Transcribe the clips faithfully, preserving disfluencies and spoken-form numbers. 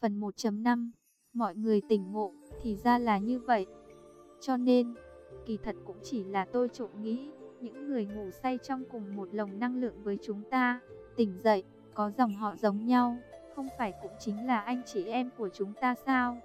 Phần một chấm năm. Mọi người tỉnh ngộ, thì ra là như vậy. Cho nên, kỳ thật cũng chỉ là tôi trộm nghĩ, những người ngủ say trong cùng một lồng năng lượng với chúng ta, tỉnh dậy, có dòng họ giống nhau, không phải cũng chính là anh chị em của chúng ta sao?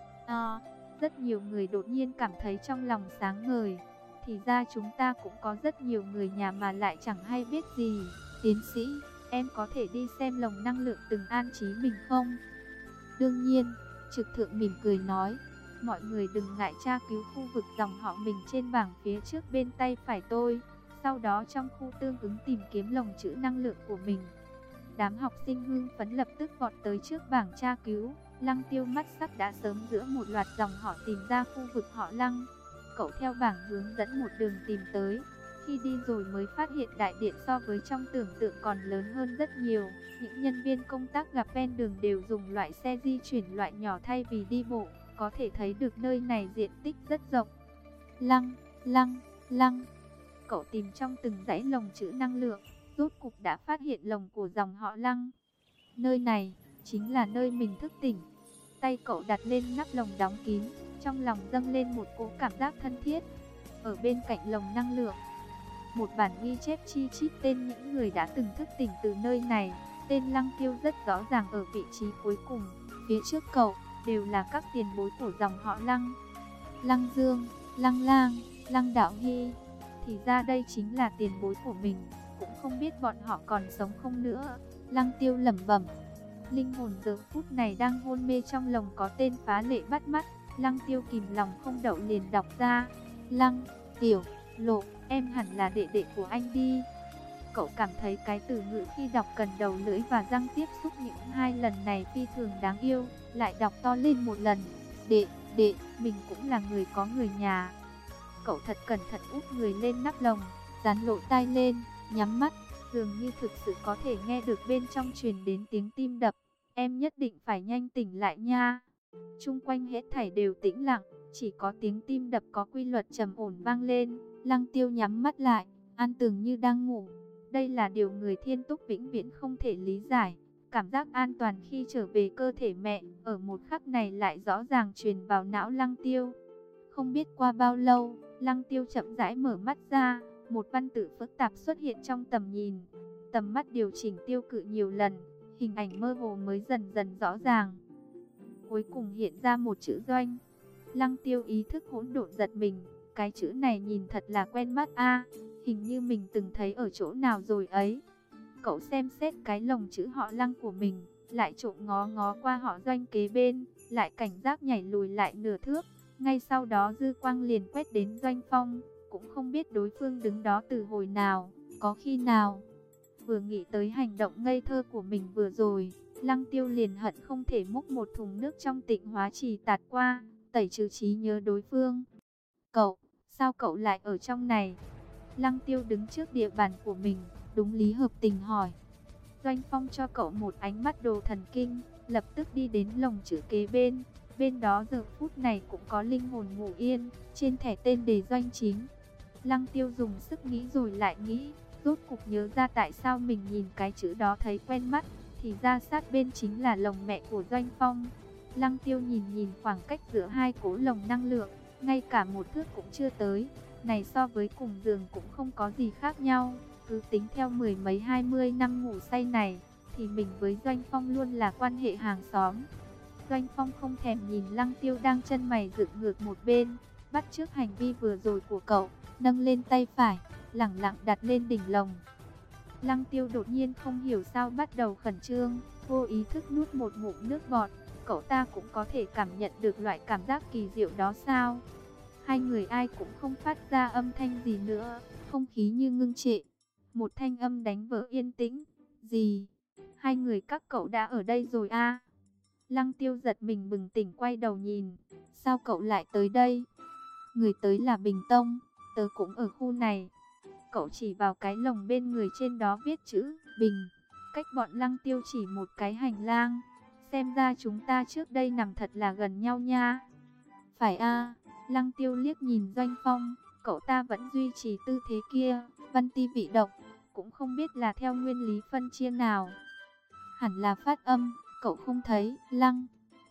À, rất nhiều người đột nhiên cảm thấy trong lòng sáng ngời. Thì ra chúng ta cũng có rất nhiều người nhà mà lại chẳng hay biết gì. Tiến sĩ, em có thể đi xem lồng năng lượng từng an trí mình không? Đương nhiên, Trực Thượng mỉm cười nói, mọi người đừng ngại tra cứu khu vực dòng họ mình trên bảng phía trước bên tay phải tôi. Sau đó trong khu tương ứng tìm kiếm lồng chữ năng lượng của mình. Đám học sinh hưng phấn lập tức vọt tới trước bảng tra cứu. Lăng Tiêu mắt sắc đã sớm giữa một loạt dòng họ tìm ra khu vực họ Lăng. Cậu theo bảng hướng dẫn một đường tìm tới. Khi đi rồi mới phát hiện đại điện so với trong tưởng tượng còn lớn hơn rất nhiều. Những nhân viên công tác gặp ven đường đều dùng loại xe di chuyển loại nhỏ thay vì đi bộ. Có thể thấy được nơi này diện tích rất rộng. Lăng, lăng, lăng. Cậu tìm trong từng dãy lồng chữ năng lượng, rốt cục đã phát hiện lồng của dòng họ Lăng. Nơi này chính là nơi mình thức tỉnh. Tay cậu đặt lên nắp lồng đóng kín, trong lòng dâng lên một cỗ cảm giác thân thiết. Ở bên cạnh lồng năng lượng, một bản ghi chép chi chít tên những người đã từng thức tỉnh từ nơi này. Tên Lăng Tiêu rất rõ ràng ở vị trí cuối cùng. Phía trước cậu đều là các tiền bối của dòng họ Lăng. Lăng Dương, Lăng Lang, Lăng Đạo Hy. Thì ra đây chính là tiền bối của mình. Cũng không biết bọn họ còn sống không nữa. Lăng Tiêu lẩm bẩm. Linh hồn giờ phút này đang hôn mê trong lồng có tên phá lệ bắt mắt. Lăng Tiêu kìm lòng không đậu liền đọc ra. Lăng, Tiểu, Lộ, em hẳn là đệ đệ của anh đi. Cậu cảm thấy cái từ ngữ khi đọc cần đầu lưỡi và răng tiếp xúc những hai lần này phi thường đáng yêu. Lại đọc to lên một lần. Đệ, đệ, mình cũng là người có người nhà. Cậu thật cẩn thận úp người lên nắp lồng, dán lỗ tai lên, nhắm mắt, dường như thực sự có thể nghe được bên trong truyền đến tiếng tim đập. Em nhất định phải nhanh tỉnh lại nha. Chung quanh hết thảy đều tĩnh lặng, chỉ có tiếng tim đập có quy luật trầm ổn vang lên. Lăng Tiêu nhắm mắt lại, an tường như đang ngủ. Đây là điều người thiên túc vĩnh viễn không thể lý giải. Cảm giác an toàn khi trở về cơ thể mẹ, ở một khắc này lại rõ ràng truyền vào não Lăng Tiêu. Không biết qua bao lâu, Lăng Tiêu chậm rãi mở mắt ra, một văn tự phức tạp xuất hiện trong tầm nhìn. Tầm mắt điều chỉnh tiêu cự nhiều lần, hình ảnh mơ hồ mới dần dần rõ ràng. Cuối cùng hiện ra một chữ Doanh. Lăng Tiêu ý thức hỗn độn giật mình, cái chữ này nhìn thật là quen mắt a, hình như mình từng thấy ở chỗ nào rồi ấy. Cậu xem xét cái lồng chữ họ Lăng của mình, lại trộm ngó ngó qua họ Doanh kế bên, lại cảnh giác nhảy lùi lại nửa thước. Ngay sau đó dư quang liền quét đến Doanh Phong, cũng không biết đối phương đứng đó từ hồi nào, có khi nào. Vừa nghĩ tới hành động ngây thơ của mình vừa rồi, Lăng Tiêu liền hận không thể múc một thùng nước trong Tịnh Hóa Trì tạt qua, tẩy trừ trí nhớ đối phương. Cậu, sao cậu lại ở trong này? Lăng Tiêu đứng trước địa bàn của mình, đúng lý hợp tình hỏi. Doanh Phong cho cậu một ánh mắt đồ thần kinh, lập tức đi đến lồng chữ kế bên. Bên đó giờ phút này cũng có linh hồn ngủ yên, trên thẻ tên đề Doanh Chính. Lăng Tiêu dùng sức nghĩ rồi lại nghĩ, rốt cục nhớ ra tại sao mình nhìn cái chữ đó thấy quen mắt, thì ra sát bên chính là lồng mẹ của Doanh Phong. Lăng Tiêu nhìn nhìn khoảng cách giữa hai cỗ lồng năng lượng, ngay cả một thước cũng chưa tới, này so với cùng giường cũng không có gì khác nhau. Cứ tính theo mười mấy hai mươi năm ngủ say này, thì mình với Doanh Phong luôn là quan hệ hàng xóm. Doanh Phong không thèm nhìn Lăng Tiêu đang chân mày dựng ngược một bên, bắt chước hành vi vừa rồi của cậu, nâng lên tay phải, lẳng lặng đặt lên đỉnh lồng. Lăng Tiêu đột nhiên không hiểu sao bắt đầu khẩn trương, vô ý thức nuốt một ngụm nước bọt. Cậu ta cũng có thể cảm nhận được loại cảm giác kỳ diệu đó sao? Hai người ai cũng không phát ra âm thanh gì nữa, không khí như ngưng trệ. Một thanh âm đánh vỡ yên tĩnh. Gì? Hai người các cậu đã ở đây rồi à? Lăng Tiêu giật mình bừng tỉnh quay đầu nhìn. Sao cậu lại tới đây? Người tới là Bình Tông, tớ cũng ở khu này. Cậu chỉ vào cái lồng bên người trên đó viết chữ Bình. Cách bọn Lăng Tiêu chỉ một cái hành lang. Xem ra chúng ta trước đây nằm thật là gần nhau nha. Phải a. Lăng Tiêu liếc nhìn Doanh Phong, cậu ta vẫn duy trì tư thế kia, văn ti vị động, cũng không biết là theo nguyên lý phân chia nào. Hẳn là phát âm, cậu không thấy. Lăng,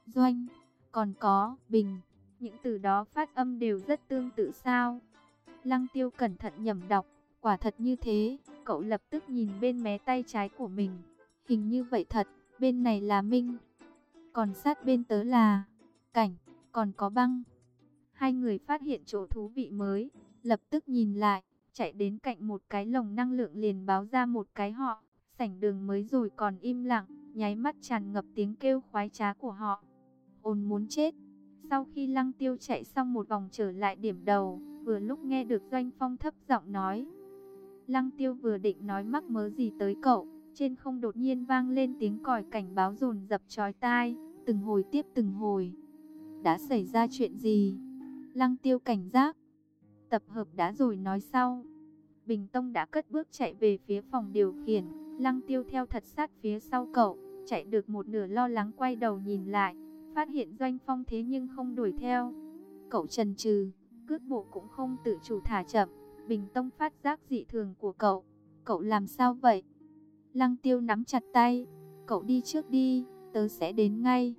Doanh, còn có Bình. Những từ đó phát âm đều rất tương tự sao? Lăng Tiêu cẩn thận nhẩm đọc, quả thật như thế. Cậu lập tức nhìn bên mé tay trái của mình. Hình như vậy thật, bên này là Minh, còn sát bên tớ là Cảnh, còn có Băng. Hai người phát hiện chỗ thú vị mới, lập tức nhìn lại, chạy đến cạnh một cái lồng năng lượng liền báo ra một cái họ. Sảnh đường mới rồi còn im lặng, nháy mắt tràn ngập tiếng kêu khoái trá của họ. Ồn muốn chết. Sau khi Lăng Tiêu chạy xong một vòng trở lại điểm đầu, vừa lúc nghe được Doanh Phong thấp giọng nói. Lăng Tiêu vừa định nói mắc mớ gì tới cậu, trên không đột nhiên vang lên tiếng còi cảnh báo dồn dập chói tai, từng hồi tiếp từng hồi. Đã xảy ra chuyện gì? Lăng Tiêu cảnh giác. Tập hợp đã rồi nói sau. Bình Tông đã cất bước chạy về phía phòng điều khiển. Lăng Tiêu theo thật sát phía sau cậu, chạy được một nửa lo lắng quay đầu nhìn lại, phát hiện Doanh Phong thế nhưng không đuổi theo. Cậu chần chừ, cước bộ cũng không tự chủ thả chậm. Bình Tông phát giác dị thường của cậu. Cậu làm sao vậy? Lăng Tiêu nắm chặt tay. Cậu đi trước đi, tớ sẽ đến ngay.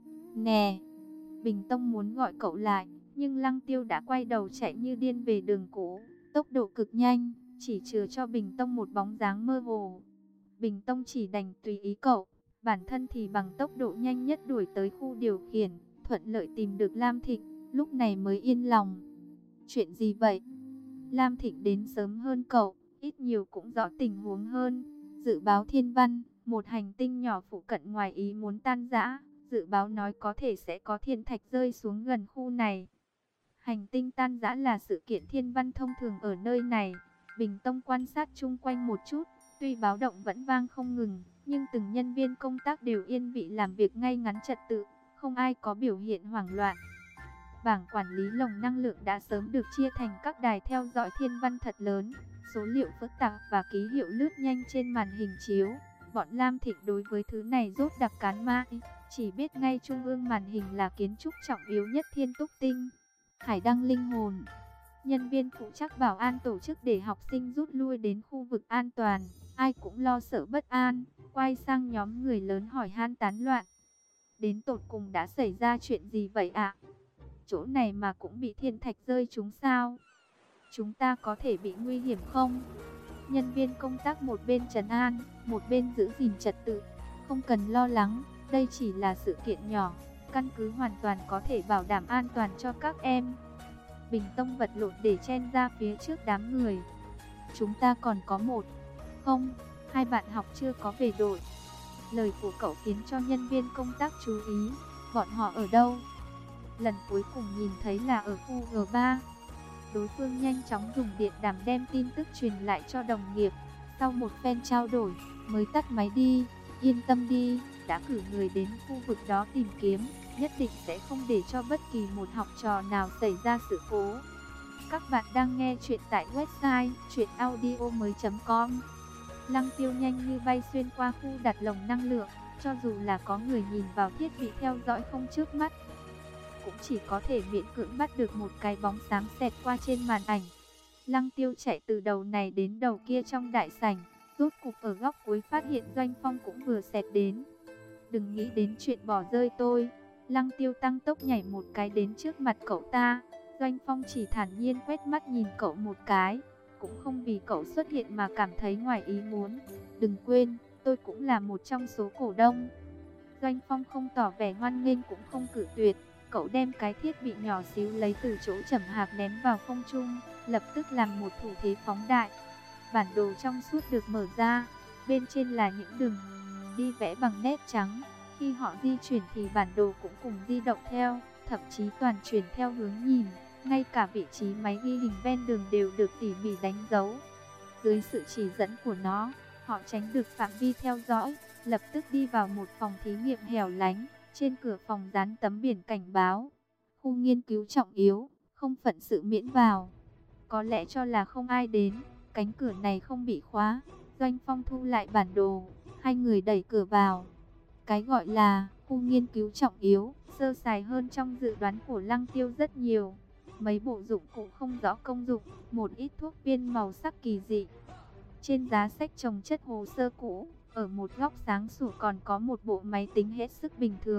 Nè! Bình Tông muốn gọi cậu lại, nhưng Lăng Tiêu đã quay đầu chạy như điên về đường cũ, tốc độ cực nhanh, chỉ chừa cho Bình Tông một bóng dáng mơ hồ. Bình Tông chỉ đành tùy ý cậu, bản thân thì bằng tốc độ nhanh nhất đuổi tới khu điều khiển, thuận lợi tìm được Lam Thịnh, lúc này mới yên lòng. Chuyện gì vậy? Lam Thịnh đến sớm hơn cậu, ít nhiều cũng rõ tình huống hơn. Dự báo thiên văn, một hành tinh nhỏ phụ cận ngoài ý muốn tan rã. Dự báo nói có thể sẽ có thiên thạch rơi xuống gần khu này. Hành tinh tan rã là sự kiện thiên văn thông thường ở nơi này. Bình Tông quan sát chung quanh một chút, tuy báo động vẫn vang không ngừng, nhưng từng nhân viên công tác đều yên vị làm việc ngay ngắn trật tự, không ai có biểu hiện hoảng loạn. Bảng quản lý lồng năng lượng đã sớm được chia thành các đài theo dõi thiên văn thật lớn, số liệu phức tạp và ký hiệu lướt nhanh trên màn hình chiếu. Bọn Lam Thịnh đối với thứ này rốt đặc cán mãi, chỉ biết ngay trung ương màn hình là kiến trúc trọng yếu nhất Thiên Túc Tinh, Hải Đăng Linh Hồn. Nhân viên phụ trách bảo an tổ chức để học sinh rút lui đến khu vực an toàn, ai cũng lo sợ bất an, quay sang nhóm người lớn hỏi han tán loạn. Đến tột cùng đã xảy ra chuyện gì vậy ạ? Chỗ này mà cũng bị thiên thạch rơi trúng sao? Chúng ta có thể bị nguy hiểm không? Nhân viên công tác một bên trấn an, một bên giữ gìn trật tự. Không cần lo lắng, đây chỉ là sự kiện nhỏ, căn cứ hoàn toàn có thể bảo đảm an toàn cho các em. Bình Tông vật lộn để chen ra phía trước đám người. Chúng ta còn có một, không, hai bạn học chưa có về đội. Lời của cậu khiến cho nhân viên công tác chú ý. Bọn họ ở đâu? Lần cuối cùng nhìn thấy là ở khu G ba. Đối phương nhanh chóng dùng điện đàm đem tin tức truyền lại cho đồng nghiệp. Sau một phen trao đổi, mới tắt máy đi. Yên tâm đi, đã cử người đến khu vực đó tìm kiếm, nhất định sẽ không để cho bất kỳ một học trò nào xảy ra sự cố. Các bạn đang nghe chuyện tại website truyện audio mới chấm com. Lăng Tiêu nhanh như bay xuyên qua khu đặt lồng năng lượng, cho dù là có người nhìn vào thiết bị theo dõi không trước mắt, cũng chỉ có thể miễn cưỡng bắt được một cái bóng xám xẹt qua trên màn ảnh. Lăng Tiêu chạy từ đầu này đến đầu kia trong đại sảnh, rốt cục ở góc cuối phát hiện Doanh Phong cũng vừa xẹt đến. Đừng nghĩ đến chuyện bỏ rơi tôi. Lăng Tiêu tăng tốc nhảy một cái đến trước mặt cậu ta. Doanh Phong chỉ thản nhiên quét mắt nhìn cậu một cái, cũng không vì cậu xuất hiện mà cảm thấy ngoài ý muốn. Đừng quên, tôi cũng là một trong số cổ đông. Doanh Phong không tỏ vẻ hoan nghênh cũng không cự tuyệt. Cậu đem cái thiết bị nhỏ xíu lấy từ chỗ trầm hạc ném vào không trung, lập tức làm một thủ thế phóng đại. Bản đồ trong suốt được mở ra, bên trên là những đường đi vẽ bằng nét trắng. Khi họ di chuyển thì bản đồ cũng cùng di động theo, thậm chí toàn chuyển theo hướng nhìn. Ngay cả vị trí máy ghi hình ven đường đều được tỉ mỉ đánh dấu. Dưới sự chỉ dẫn của nó, họ tránh được phạm vi theo dõi, lập tức đi vào một phòng thí nghiệm hẻo lánh. Trên cửa phòng dán tấm biển cảnh báo: khu nghiên cứu trọng yếu, không phận sự miễn vào. Có lẽ cho là không ai đến, cánh cửa này không bị khóa. Doanh Phong thu lại bản đồ, hai người đẩy cửa vào. Cái gọi là khu nghiên cứu trọng yếu, sơ sài hơn trong dự đoán của Lăng Tiêu rất nhiều. Mấy bộ dụng cụ không rõ công dụng, một ít thuốc viên màu sắc kỳ dị. Trên giá sách chồng chất hồ sơ cũ, ở một góc sáng sủa còn có một bộ máy tính hết sức bình thường.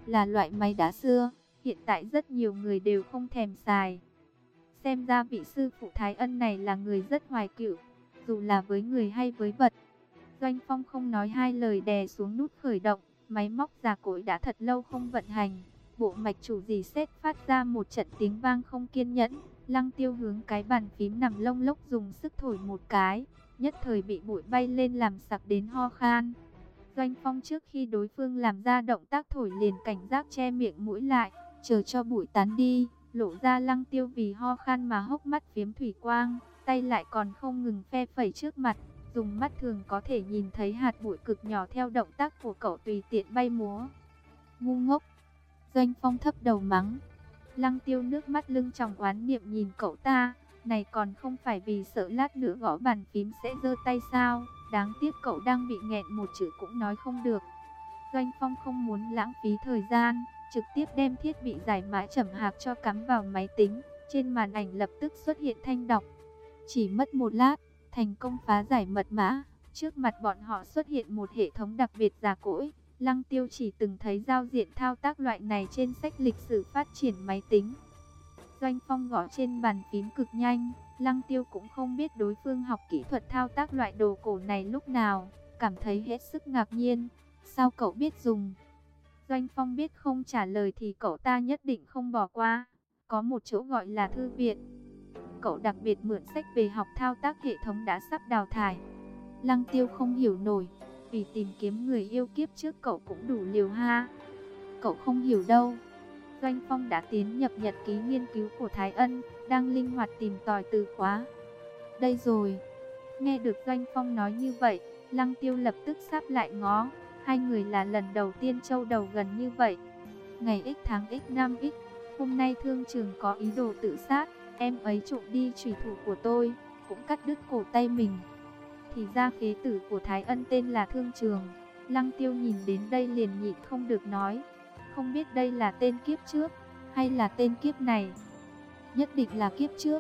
là loại máy đá xưa, hiện tại rất nhiều người đều không thèm xài. Xem ra vị sư phụ Thái Ân này là người rất hoài cựu, dù là với người hay với vật. Doanh Phong không nói hai lời đè xuống nút khởi động, máy móc già cỗi đã thật lâu không vận hành. Bộ mạch chủ rỉ sét phát ra một trận tiếng vang không kiên nhẫn. Lăng Tiêu hướng cái bàn phím nằm lông lốc dùng sức thổi một cái, nhất thời bị bụi bay lên làm sặc đến ho khan. Doanh Phong trước khi đối phương làm ra động tác thổi liền cảnh giác che miệng mũi lại, chờ cho bụi tán đi, lộ ra Lăng Tiêu vì ho khan mà hốc mắt phiếm thủy quang, tay lại còn không ngừng phe phẩy trước mặt, dùng mắt thường có thể nhìn thấy hạt bụi cực nhỏ theo động tác của cậu tùy tiện bay múa. Ngu ngốc! Doanh Phong thấp đầu mắng. Lăng Tiêu nước mắt lưng tròng oán niệm nhìn cậu ta, này còn không phải vì sợ lát nữa gõ bàn phím sẽ giơ tay sao, đáng tiếc cậu đang bị nghẹn một chữ cũng nói không được. Doanh Phong không muốn lãng phí thời gian, trực tiếp đem thiết bị giải mã chẩm hạc cho cắm vào máy tính, trên màn ảnh lập tức xuất hiện thanh đọc. Chỉ mất một lát, thành công phá giải mật mã, trước mặt bọn họ xuất hiện một hệ thống đặc biệt già cỗi. Lăng Tiêu chỉ từng thấy giao diện thao tác loại này trên sách lịch sử phát triển máy tính. Doanh Phong gõ trên bàn phím cực nhanh, Lăng Tiêu cũng không biết đối phương học kỹ thuật thao tác loại đồ cổ này lúc nào, cảm thấy hết sức ngạc nhiên. Sao cậu biết dùng? Doanh Phong biết không trả lời thì cậu ta nhất định không bỏ qua. Có một chỗ gọi là thư viện. Cậu đặc biệt mượn sách về học thao tác hệ thống đã sắp đào thải. Lăng Tiêu không hiểu nổi. Vì tìm kiếm người yêu kiếp trước cậu cũng đủ liều ha. Cậu không hiểu đâu. Doanh Phong đã tiến nhập nhật ký nghiên cứu của Thái Ân, đang linh hoạt tìm tòi từ khóa. Đây rồi. Nghe được Doanh Phong nói như vậy, Lăng Tiêu lập tức sáp lại ngó. Hai người là lần đầu tiên châu đầu gần như vậy. Ngày x tháng x năm x, hôm nay thương trường có ý đồ tự sát, em ấy trộm đi chủy thủ của tôi, cũng cắt đứt cổ tay mình. Thì ra khế tử của Thái Ân tên là Thương Trường. Lăng Tiêu nhìn đến đây liền nhịn không được nói, không biết đây là tên kiếp trước hay là tên kiếp này. Nhất định là kiếp trước.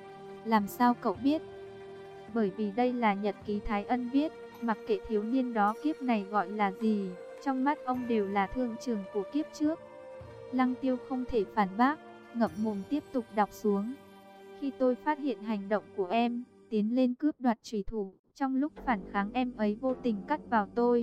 Làm sao cậu biết? Bởi vì đây là nhật ký Thái Ân viết, mặc kệ thiếu niên đó kiếp này gọi là gì, trong mắt ông đều là thương trường của kiếp trước. Lăng Tiêu không thể phản bác, ngậm mồm tiếp tục đọc xuống. Khi tôi phát hiện hành động của em, tiến lên cướp đoạt chủy thủ, trong lúc phản kháng em ấy vô tình cắt vào tôi.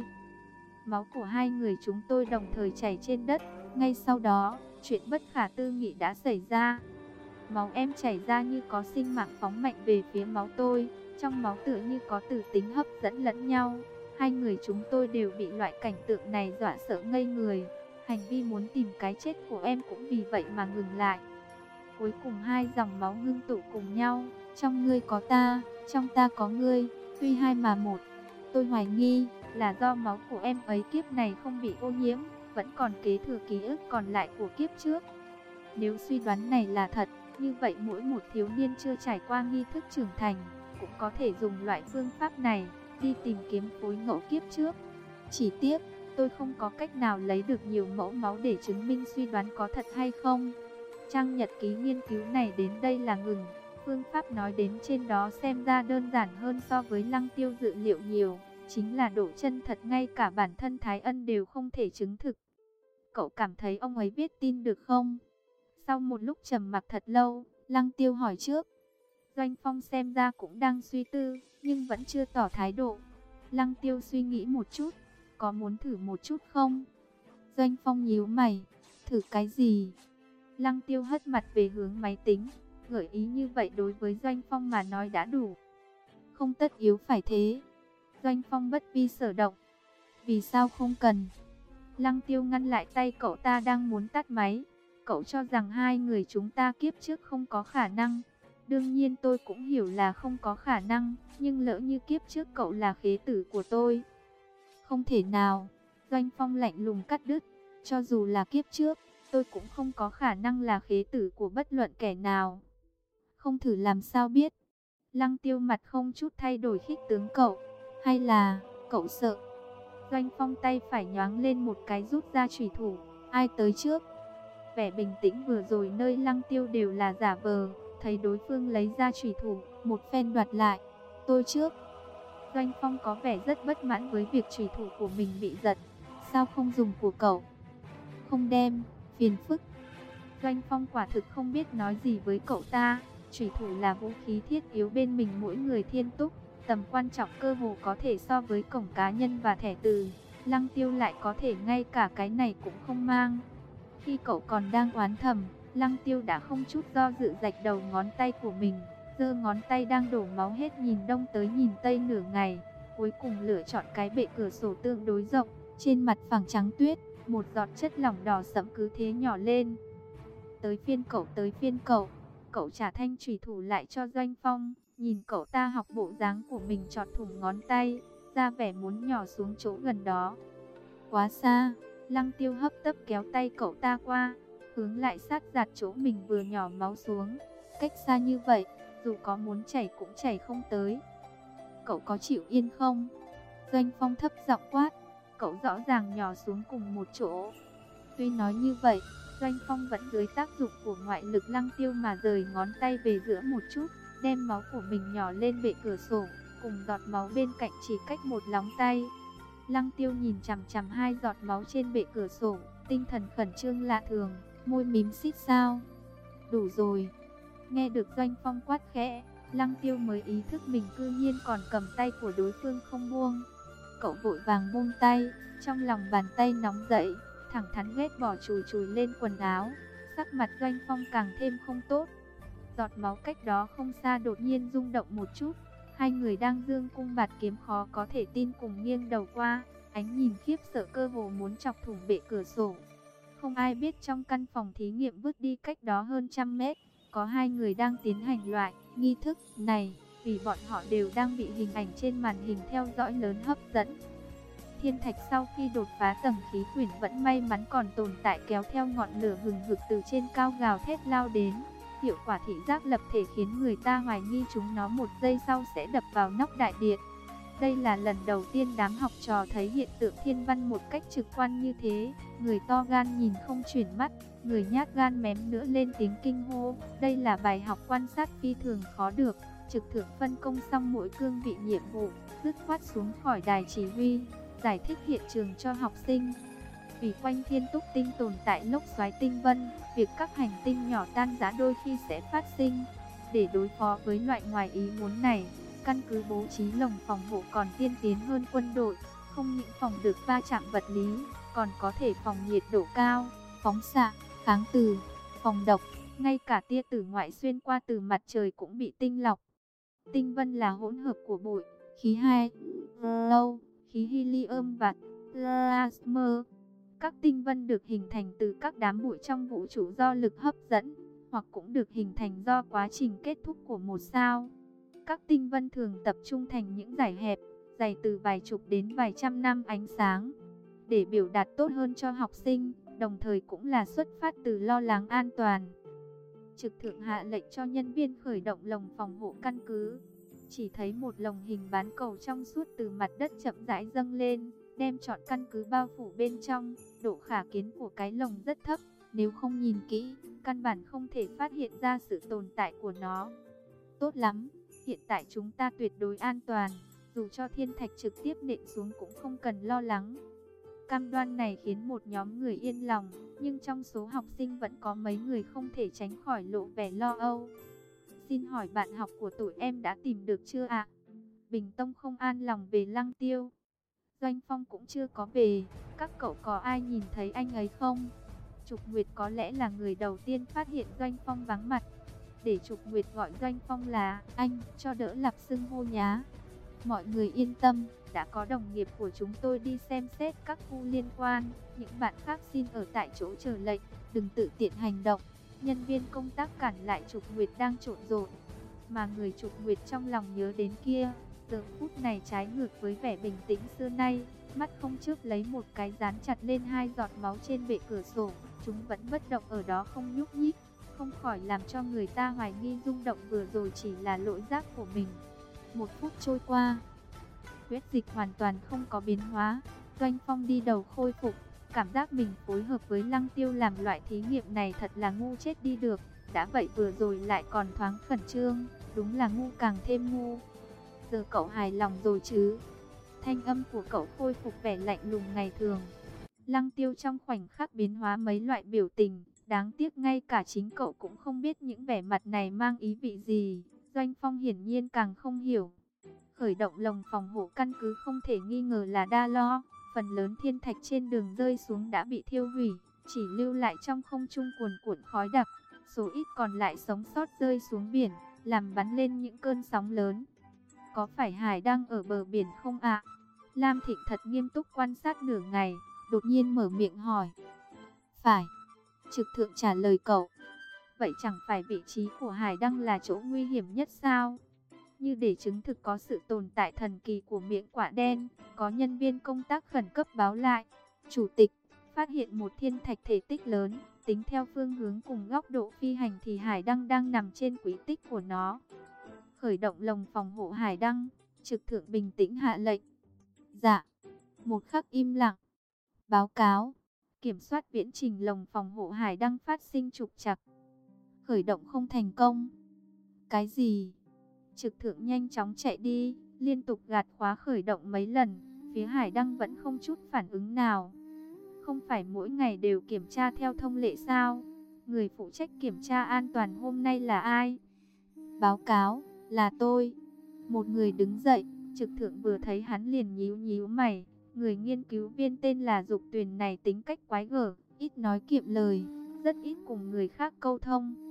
Máu của hai người chúng tôi đồng thời chảy trên đất. Ngay sau đó, chuyện bất khả tư nghị đã xảy ra. Máu em chảy ra như có sinh mạng phóng mạnh về phía máu tôi. Trong máu tựa như có tử tính hấp dẫn lẫn nhau. Hai người chúng tôi đều bị loại cảnh tượng này dọa sợ ngây người. Hành vi muốn tìm cái chết của em cũng vì vậy mà ngừng lại. Cuối cùng hai dòng máu ngưng tụ cùng nhau. Trong ngươi có ta, trong ta có ngươi, tuy hai mà một. Tôi hoài nghi là do máu của em ấy kiếp này không bị ô nhiễm, vẫn còn kế thừa ký ức còn lại của kiếp trước. Nếu suy đoán này là thật, như vậy mỗi một thiếu niên chưa trải qua nghi thức trưởng thành cũng có thể dùng loại phương pháp này đi tìm kiếm phối ngẫu kiếp trước. Chỉ tiếc, tôi không có cách nào lấy được nhiều mẫu máu để chứng minh suy đoán có thật hay không. Trang nhật ký nghiên cứu này đến đây là ngừng. Phương pháp nói đến trên đó xem ra đơn giản hơn so với Lăng Tiêu dự liệu nhiều. Chính là độ chân thật ngay cả bản thân Thái Ân đều không thể chứng thực. Cậu cảm thấy ông ấy viết tin được không? Sau một lúc trầm mặc thật lâu, Lăng Tiêu hỏi trước. Doanh Phong xem ra cũng đang suy tư, nhưng vẫn chưa tỏ thái độ. Lăng Tiêu suy nghĩ một chút, có muốn thử một chút không? Doanh Phong nhíu mày, thử cái gì? Lăng Tiêu hất mặt về hướng máy tính, gợi ý như vậy đối với Doanh Phong mà nói đã đủ. Không tất yếu phải thế. Doanh Phong bất vi sở động. Vì sao không cần? Lăng Tiêu ngăn lại tay cậu ta đang muốn tắt máy. Cậu cho rằng hai người chúng ta kiếp trước không có khả năng. Đương nhiên tôi cũng hiểu là không có khả năng, nhưng lỡ như kiếp trước cậu là khế tử của tôi. Không thể nào. Doanh Phong lạnh lùng cắt đứt. Cho dù là kiếp trước, tôi cũng không có khả năng là khế tử của bất luận kẻ nào. Không thử làm sao biết. Lăng Tiêu mặt không chút thay đổi khích tướng cậu. Hay là, cậu sợ? Doanh Phong tay phải nhoáng lên một cái rút ra chủy thủ. Ai tới trước? Vẻ bình tĩnh vừa rồi nơi Lăng Tiêu đều là giả vờ. Thấy đối phương lấy ra chủy thủ, một phen đoạt lại. Tôi trước. Doanh Phong có vẻ rất bất mãn với việc chủy thủ của mình bị giật. Sao không dùng của cậu? không đem, phiền phức. Doanh Phong quả thực không biết nói gì với cậu ta. Chủy thủ là vũ khí thiết yếu bên mình mỗi người Thiên Túc, tầm quan trọng cơ hồ có thể so với cổng cá nhân và thẻ từ. Lăng Tiêu lại có thể ngay cả cái này cũng không mang. Khi cậu còn đang oán thầm, Lăng Tiêu đã không chút do dự rạch đầu ngón tay của mình, giơ ngón tay đang đổ máu hết nhìn đông tới nhìn tây nửa ngày, cuối cùng lựa chọn cái bệ cửa sổ tương đối rộng, trên mặt phẳng trắng tuyết, một giọt chất lỏng đỏ sẫm cứ thế nhỏ lên. Tới phiên cậu, tới phiên cậu. Cậu trả thanh chủy thủ lại cho Doanh Phong, nhìn cậu ta học bộ dáng của mình chọt thủng ngón tay, ra vẻ muốn nhỏ xuống chỗ gần đó. Quá xa, Lăng Tiêu hấp tấp kéo tay cậu ta qua, hướng lại sát giạt chỗ mình vừa nhỏ máu xuống. Cách xa như vậy, dù có muốn chảy cũng chảy không tới. Cậu có chịu yên không? Doanh Phong thấp giọng quát, cậu rõ ràng nhỏ xuống cùng một chỗ. Tuy nói như vậy, Doanh Phong vẫn dưới tác dụng của ngoại lực Lăng Tiêu mà rời ngón tay về giữa một chút, đem máu của mình nhỏ lên bệ cửa sổ, cùng giọt máu bên cạnh chỉ cách một lóng tay. Lăng Tiêu nhìn chằm chằm hai giọt máu trên bệ cửa sổ, tinh thần khẩn trương lạ thường, môi mím xít sao. Đủ rồi. Nghe được Doanh Phong quát khẽ, Lăng Tiêu mới ý thức mình cư nhiên còn cầm tay của đối phương không buông. Cậu vội vàng buông tay, trong lòng bàn tay nóng dậy, thẳng thắn ghét bỏ chùi chùi lên quần áo. Sắc mặt Doanh Phong càng thêm không tốt. Giọt máu cách đó không xa đột nhiên rung động một chút. Hai người đang dương cung bạt kiếm khó có thể tin cùng nghiêng đầu qua, ánh nhìn khiếp sợ cơ hồ muốn chọc thủng bệ cửa sổ. Không ai biết trong căn phòng thí nghiệm vứt đi cách đó hơn trăm mét, có hai người đang tiến hành loại nghi thức này, vì bọn họ đều đang bị hình ảnh trên màn hình theo dõi lớn hấp dẫn. Thiên thạch sau khi đột phá tầng khí quyển vẫn may mắn còn tồn tại, kéo theo ngọn lửa hừng hực từ trên cao gào thét lao đến. Hiệu quả thị giác lập thể khiến người ta hoài nghi chúng nó một giây sau sẽ đập vào nóc đại điện. Đây là lần đầu tiên đám học trò thấy hiện tượng thiên văn một cách trực quan như thế. Người to gan nhìn không chuyển mắt, người nhát gan mém nữa lên tiếng kinh hô. Đây là bài học quan sát phi thường khó được. Trực thượng phân công xong mỗi cương vị nhiệm vụ, dứt khoát xuống khỏi đài chỉ huy, giải thích hiện trường cho học sinh. Vì quanh Thiên Túc tinh tồn tại lốc xoáy tinh vân, việc các hành tinh nhỏ tan rã đôi khi sẽ phát sinh. Để đối phó với loại ngoài ý muốn này, căn cứ bố trí lồng phòng hộ còn tiên tiến hơn quân đội, không những phòng được va chạm vật lý, còn có thể phòng nhiệt độ cao, phóng xạ, kháng từ, phòng độc, ngay cả tia tử ngoại xuyên qua từ mặt trời cũng bị tinh lọc. Tinh vân là hỗn hợp của bụi, khí hai, lâu, khí helium và plasma. Các tinh vân được hình thành từ các đám bụi trong vũ trụ do lực hấp dẫn, hoặc cũng được hình thành do quá trình kết thúc của một sao. Các tinh vân thường tập trung thành những dải hẹp, dày từ vài chục đến vài trăm năm ánh sáng. Để biểu đạt tốt hơn cho học sinh, đồng thời cũng là xuất phát từ lo lắng an toàn, Trực thượng hạ lệnh cho nhân viên khởi động lồng phòng hộ căn cứ. Chỉ thấy một lồng hình bán cầu trong suốt từ mặt đất chậm rãi dâng lên, đem trọn căn cứ bao phủ bên trong. Độ khả kiến của cái lồng rất thấp, nếu không nhìn kỹ, căn bản không thể phát hiện ra sự tồn tại của nó. Tốt lắm, hiện tại chúng ta tuyệt đối an toàn, dù cho thiên thạch trực tiếp nện xuống cũng không cần lo lắng. Cam đoan này khiến một nhóm người yên lòng, nhưng trong số học sinh vẫn có mấy người không thể tránh khỏi lộ vẻ lo âu. Xin hỏi bạn học của tụi em đã tìm được chưa ạ? Bình Tông không an lòng về Lăng Tiêu. Doanh Phong cũng chưa có về, các cậu có ai nhìn thấy anh ấy không? Trục Nguyệt có lẽ là người đầu tiên phát hiện Doanh Phong vắng mặt. Để Trục Nguyệt gọi Doanh Phong là anh, cho đỡ lặp xưng hô nhá. Mọi người yên tâm, đã có đồng nghiệp của chúng tôi đi xem xét các khu liên quan. Những bạn khác xin ở tại chỗ chờ lệnh, đừng tự tiện hành động. Nhân viên công tác cản lại Trục Nguyệt đang trộn rộn. Mà người Trục Nguyệt trong lòng nhớ đến kia, giờ phút này trái ngược với vẻ bình tĩnh xưa nay, mắt không chớp lấy một cái dán chặt lên hai giọt máu trên bệ cửa sổ. Chúng vẫn bất động ở đó không nhúc nhích, không khỏi làm cho người ta hoài nghi rung động vừa rồi chỉ là lỗi giác của mình. Một phút trôi qua, huyết dịch hoàn toàn không có biến hóa. Doanh Phong đi đầu khôi phục, cảm giác mình phối hợp với Lăng Tiêu làm loại thí nghiệm này thật là ngu chết đi được. Đã vậy vừa rồi lại còn thoáng khẩn trương, đúng là ngu càng thêm ngu. Giờ cậu hài lòng rồi chứ? Thanh âm của cậu khôi phục vẻ lạnh lùng ngày thường. Lăng Tiêu trong khoảnh khắc biến hóa mấy loại biểu tình, đáng tiếc ngay cả chính cậu cũng không biết những vẻ mặt này mang ý vị gì. Doanh Phong hiển nhiên càng không hiểu. Khởi động lồng phòng hộ căn cứ không thể nghi ngờ là đa lo, phần lớn thiên thạch trên đường rơi xuống đã bị thiêu hủy, chỉ lưu lại trong không trung cuồn cuộn khói đặc, số ít còn lại sống sót rơi xuống biển, làm bắn lên những cơn sóng lớn. Có phải Hải đang ở bờ biển không ạ? Lam Thịnh thật nghiêm túc quan sát nửa ngày, đột nhiên mở miệng hỏi. Phải. Trực thượng trả lời cậu. Vậy chẳng phải vị trí của Hải Đăng là chỗ nguy hiểm nhất sao? Như để chứng thực có sự tồn tại thần kỳ của miệng quả đen, có nhân viên công tác khẩn cấp báo lại. Chủ tịch, phát hiện một thiên thạch thể tích lớn, tính theo phương hướng cùng góc độ phi hành thì Hải Đăng đang nằm trên quỹ tích của nó. Khởi động lồng phòng hộ Hải Đăng, trực thượng bình tĩnh hạ lệnh. Dạ. Một khắc im lặng. Báo cáo. Kiểm soát viễn trình lồng phòng hộ Hải Đăng phát sinh trục trặc. Khởi động không thành công. Cái gì? Trực thượng nhanh chóng chạy đi, liên tục gạt khóa khởi động mấy lần, phía Hải Đăng vẫn không chút phản ứng nào. Không phải mỗi ngày đều kiểm tra theo thông lệ sao? Người phụ trách kiểm tra an toàn hôm nay là ai? Báo cáo, là tôi. Một người đứng dậy, trực thượng vừa thấy hắn liền nhíu nhíu mày. Người nghiên cứu viên tên là Dục Tuyền này tính cách quái gở, ít nói kiệm lời, rất ít cùng người khác câu thông.